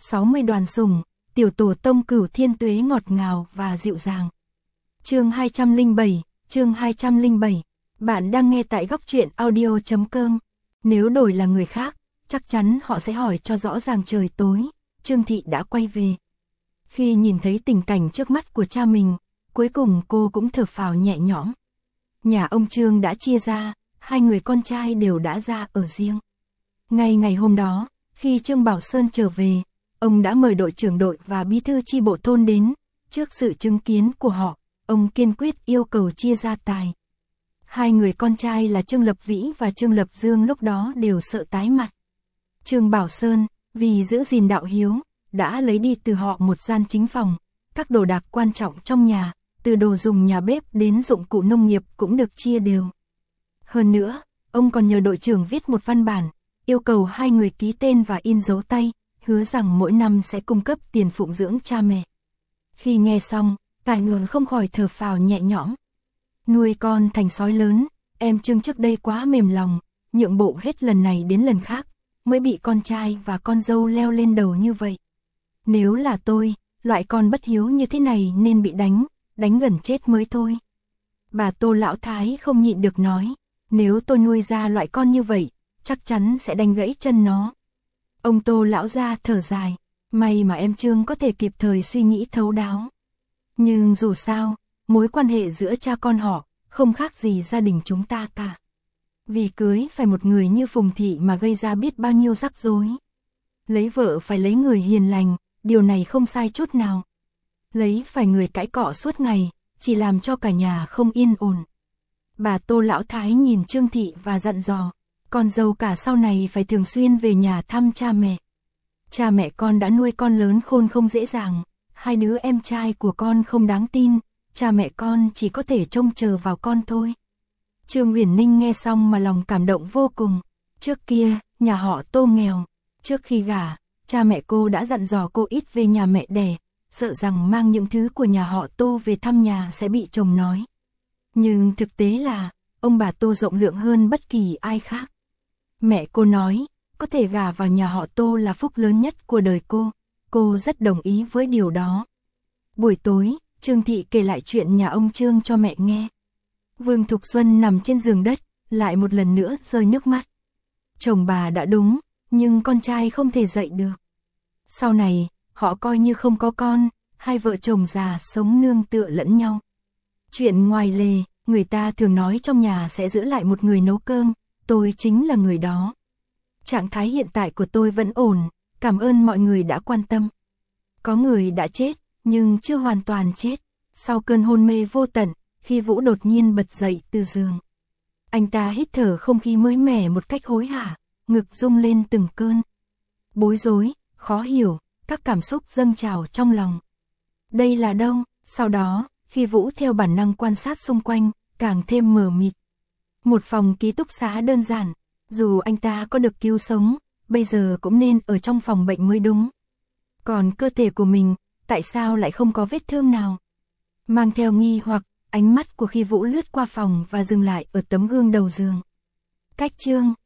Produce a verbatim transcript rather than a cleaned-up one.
sáu mươi đoàn sủng, tiểu tổ tông Cửu Thiên Tuế ngọt ngào và dịu dàng. Chương hai trăm lẻ bảy, chương hai trăm lẻ bảy. Bạn đang nghe tại góc truyện audio chấm com. Nếu đổi là người khác, chắc chắn họ sẽ hỏi cho rõ ràng trời tối, Trương Thị đã quay về. Khi nhìn thấy tình cảnh trước mắt của cha mình, cuối cùng cô cũng thở phào nhẹ nhõm. Nhà ông Trương đã chia ra, hai người con trai đều đã ra ở riêng. Ngay ngày hôm đó, khi Trương Bảo Sơn trở về, ông đã mời đội trưởng đội và bí thư chi bộ thôn đến. Trước sự chứng kiến của họ, ông kiên quyết yêu cầu chia gia tài. Hai người con trai là Trương Lập Vĩ và Trương Lập Dương lúc đó đều sợ tái mặt. Trương Bảo Sơn, vì giữ gìn đạo hiếu, đã lấy đi từ họ một gian chính phòng, các đồ đạc quan trọng trong nhà, từ đồ dùng nhà bếp đến dụng cụ nông nghiệp cũng được chia đều. Hơn nữa, ông còn nhờ đội trưởng viết một văn bản, yêu cầu hai người ký tên và in dấu tay, hứa rằng mỗi năm sẽ cung cấp tiền phụng dưỡng cha mẹ. Khi nghe xong, cả người không khỏi thở phào nhẹ nhõm. Nuôi con thành sói lớn, em Trương trước đây quá mềm lòng, nhượng bộ hết lần này đến lần khác, mới bị con trai và con dâu leo lên đầu như vậy. Nếu là tôi, loại con bất hiếu như thế này nên bị đánh, đánh gần chết mới thôi. Bà Tô Lão Thái không nhịn được nói, nếu tôi nuôi ra loại con như vậy, chắc chắn sẽ đánh gãy chân nó. Ông Tô Lão gia thở dài, may mà em Trương có thể kịp thời suy nghĩ thấu đáo. Nhưng dù sao, mối quan hệ giữa cha con họ không khác gì gia đình chúng ta cả. Vì cưới phải một người như Phùng Thị mà gây ra biết bao nhiêu rắc rối. Lấy vợ phải lấy người hiền lành, điều này không sai chút nào. Lấy phải người cãi cọ suốt ngày, chỉ làm cho cả nhà không yên ổn. Bà Tô Lão Thái nhìn Trương Thị và dặn dò, con dâu cả sau này phải thường xuyên về nhà thăm cha mẹ. Cha mẹ con đã nuôi con lớn khôn không dễ dàng, hai đứa em trai của con không đáng tin, cha mẹ con chỉ có thể trông chờ vào con thôi. Trương Uyển Ninh nghe xong mà lòng cảm động vô cùng. Trước kia, nhà họ Tô nghèo, trước khi gả, cha mẹ cô đã dặn dò cô ít về nhà mẹ đẻ, sợ rằng mang những thứ của nhà họ Tô về thăm nhà sẽ bị chồng nói. Nhưng thực tế là, ông bà Tô rộng lượng hơn bất kỳ ai khác. Mẹ cô nói, có thể gả vào nhà họ Tô là phúc lớn nhất của đời cô, cô rất đồng ý với điều đó. Buổi tối, Trương Thị kể lại chuyện nhà ông Trương cho mẹ nghe. Vương Thục Xuân nằm trên giường đất, lại một lần nữa rơi nước mắt. Chồng bà đã đúng, nhưng con trai không thể dậy được. Sau này, họ coi như không có con, hai vợ chồng già sống nương tựa lẫn nhau. Chuyện ngoài lề, người ta thường nói trong nhà sẽ giữ lại một người nấu cơm, tôi chính là người đó. Trạng thái hiện tại của tôi vẫn ổn, cảm ơn mọi người đã quan tâm. Có người đã chết, nhưng chưa hoàn toàn chết. Sau cơn hôn mê vô tận, khi Vũ đột nhiên bật dậy từ giường. Anh ta hít thở không khí mới mẻ một cách hối hả, ngực rung lên từng cơn. Bối rối, khó hiểu, các cảm xúc dâng trào trong lòng. Đây là đâu? Sau đó, khi Vũ theo bản năng quan sát xung quanh, càng thêm mờ mịt. Một phòng ký túc xá đơn giản, dù anh ta có được cứu sống, bây giờ cũng nên ở trong phòng bệnh mới đúng. Còn cơ thể của mình, tại sao lại không có vết thương nào? Mang theo nghi hoặc, ánh mắt của khi Vũ lướt qua phòng và dừng lại ở tấm gương đầu giường. Cách Trương,